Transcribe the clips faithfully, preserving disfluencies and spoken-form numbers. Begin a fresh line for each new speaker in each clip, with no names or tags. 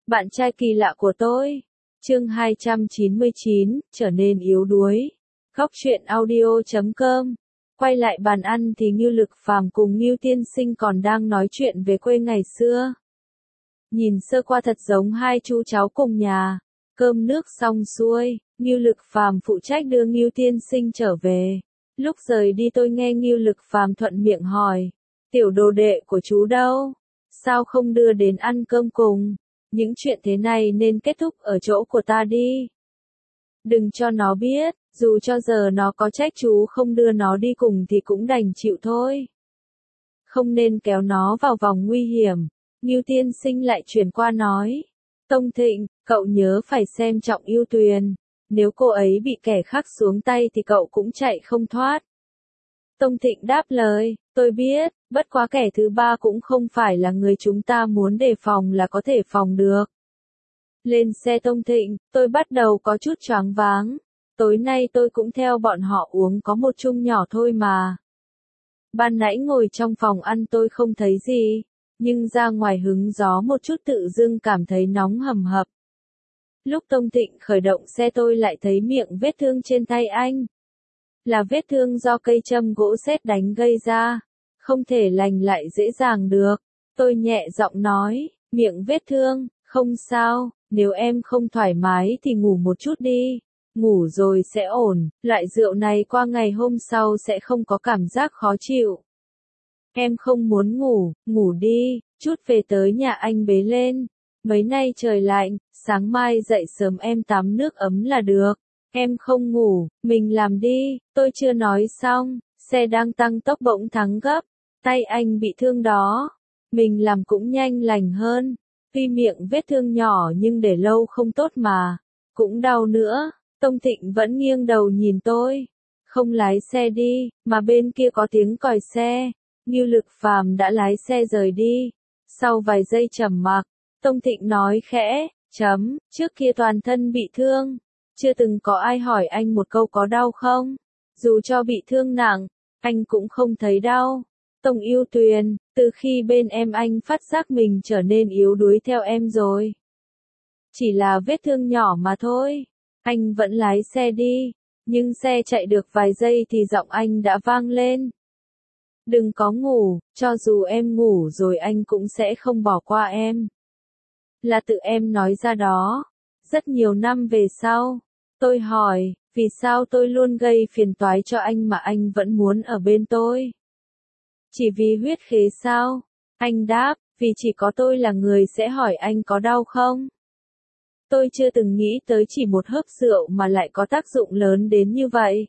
Bạn trai kỳ lạ của tôi. Chương hai trăm chín mươi chín, trở nên yếu đuối. Góc truyện audio chấm com. Quay lại bàn ăn thì Ngưu Lực Phàm cùng Ngưu Tiên Sinh còn đang nói chuyện về quê ngày xưa. Nhìn sơ qua thật giống hai chú cháu cùng nhà. Cơm nước xong xuôi, Ngưu Lực Phàm phụ trách đưa Ngưu Tiên Sinh trở về. Lúc rời đi tôi nghe Ngưu Lực Phàm thuận miệng hỏi, tiểu đồ đệ của chú đâu? Sao không đưa đến ăn cơm cùng? Những chuyện thế này nên kết thúc ở chỗ của ta đi. Đừng cho nó biết, dù cho giờ nó có trách chú không đưa nó đi cùng thì cũng đành chịu thôi. Không nên kéo nó vào vòng nguy hiểm. Ngưu Tiên Sinh lại chuyển qua nói, Tông Thịnh, cậu nhớ phải xem trọng Yêu Tuyền. Nếu cô ấy bị kẻ khác xuống tay thì cậu cũng chạy không thoát. Tông Thịnh đáp lời, tôi biết, bất quá kẻ thứ ba cũng không phải là người chúng ta muốn đề phòng là có thể phòng được. Lên xe Tông Thịnh, tôi bắt đầu có chút choáng váng. Tối nay tôi cũng theo bọn họ uống có một chung nhỏ thôi mà. Ban nãy ngồi trong phòng ăn tôi không thấy gì, nhưng ra ngoài hứng gió một chút tự dưng cảm thấy nóng hầm hập. Lúc Tông Thịnh khởi động xe tôi lại thấy miệng vết thương trên tay anh. Là vết thương do cây châm gỗ sét đánh gây ra, không thể lành lại dễ dàng được. Tôi nhẹ giọng nói, miệng vết thương, không sao, nếu em không thoải mái thì ngủ một chút đi, ngủ rồi sẽ ổn, loại rượu này qua ngày hôm sau sẽ không có cảm giác khó chịu. Em không muốn ngủ, ngủ đi, chút về tới nhà anh bế lên. Mấy nay trời lạnh, sáng mai dậy sớm em tắm nước ấm là được. Em không ngủ, mình làm đi, tôi chưa nói xong, xe đang tăng tốc bỗng thắng gấp, tay anh bị thương đó. Mình làm cũng nhanh lành hơn, tuy miệng vết thương nhỏ nhưng để lâu không tốt mà, cũng đau nữa. Tông Thịnh vẫn nghiêng đầu nhìn tôi, không lái xe đi, mà bên kia có tiếng còi xe. Ngưu Lực Phàm đã lái xe rời đi. Sau vài giây trầm mặc, Tông Thịnh nói khẽ, chấm, trước kia toàn thân bị thương. Chưa từng có ai hỏi anh một câu có đau không? Dù cho bị thương nặng, anh cũng không thấy đau. Tông Yêu Tuyền, từ khi bên em anh phát giác mình trở nên yếu đuối theo em rồi. Chỉ là vết thương nhỏ mà thôi. Anh vẫn lái xe đi, nhưng xe chạy được vài giây thì giọng anh đã vang lên. Đừng có ngủ, cho dù em ngủ rồi anh cũng sẽ không bỏ qua em. Là tự em nói ra đó. Rất nhiều năm về sau, tôi hỏi, vì sao tôi luôn gây phiền toái cho anh mà anh vẫn muốn ở bên tôi? Chỉ vì huyết khế sao? Anh đáp, vì chỉ có tôi là người sẽ hỏi anh có đau không? Tôi chưa từng nghĩ tới chỉ một hớp rượu mà lại có tác dụng lớn đến như vậy.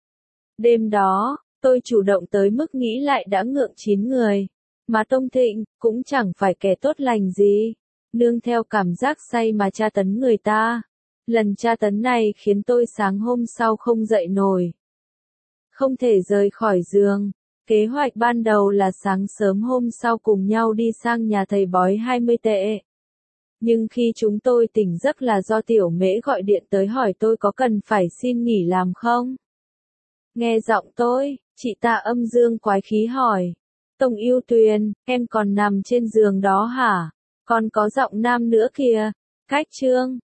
Đêm đó, tôi chủ động tới mức nghĩ lại đã ngượng chín người. Mà Tông Thịnh, cũng chẳng phải kẻ tốt lành gì. Nương theo cảm giác say mà tra tấn người ta. Lần tra tấn này khiến tôi sáng hôm sau không dậy nổi. Không thể rời khỏi giường. Kế hoạch ban đầu là sáng sớm hôm sau cùng nhau đi sang nhà thầy bói hai mươi tệ. Nhưng khi chúng tôi tỉnh giấc là do Tiểu Mễ gọi điện tới hỏi tôi có cần phải xin nghỉ làm không. Nghe giọng tôi, chị ta âm dương quái khí hỏi. Tông Yêu Tuyền, em còn nằm trên giường đó hả? Còn có giọng nam nữa kìa. Cách trương,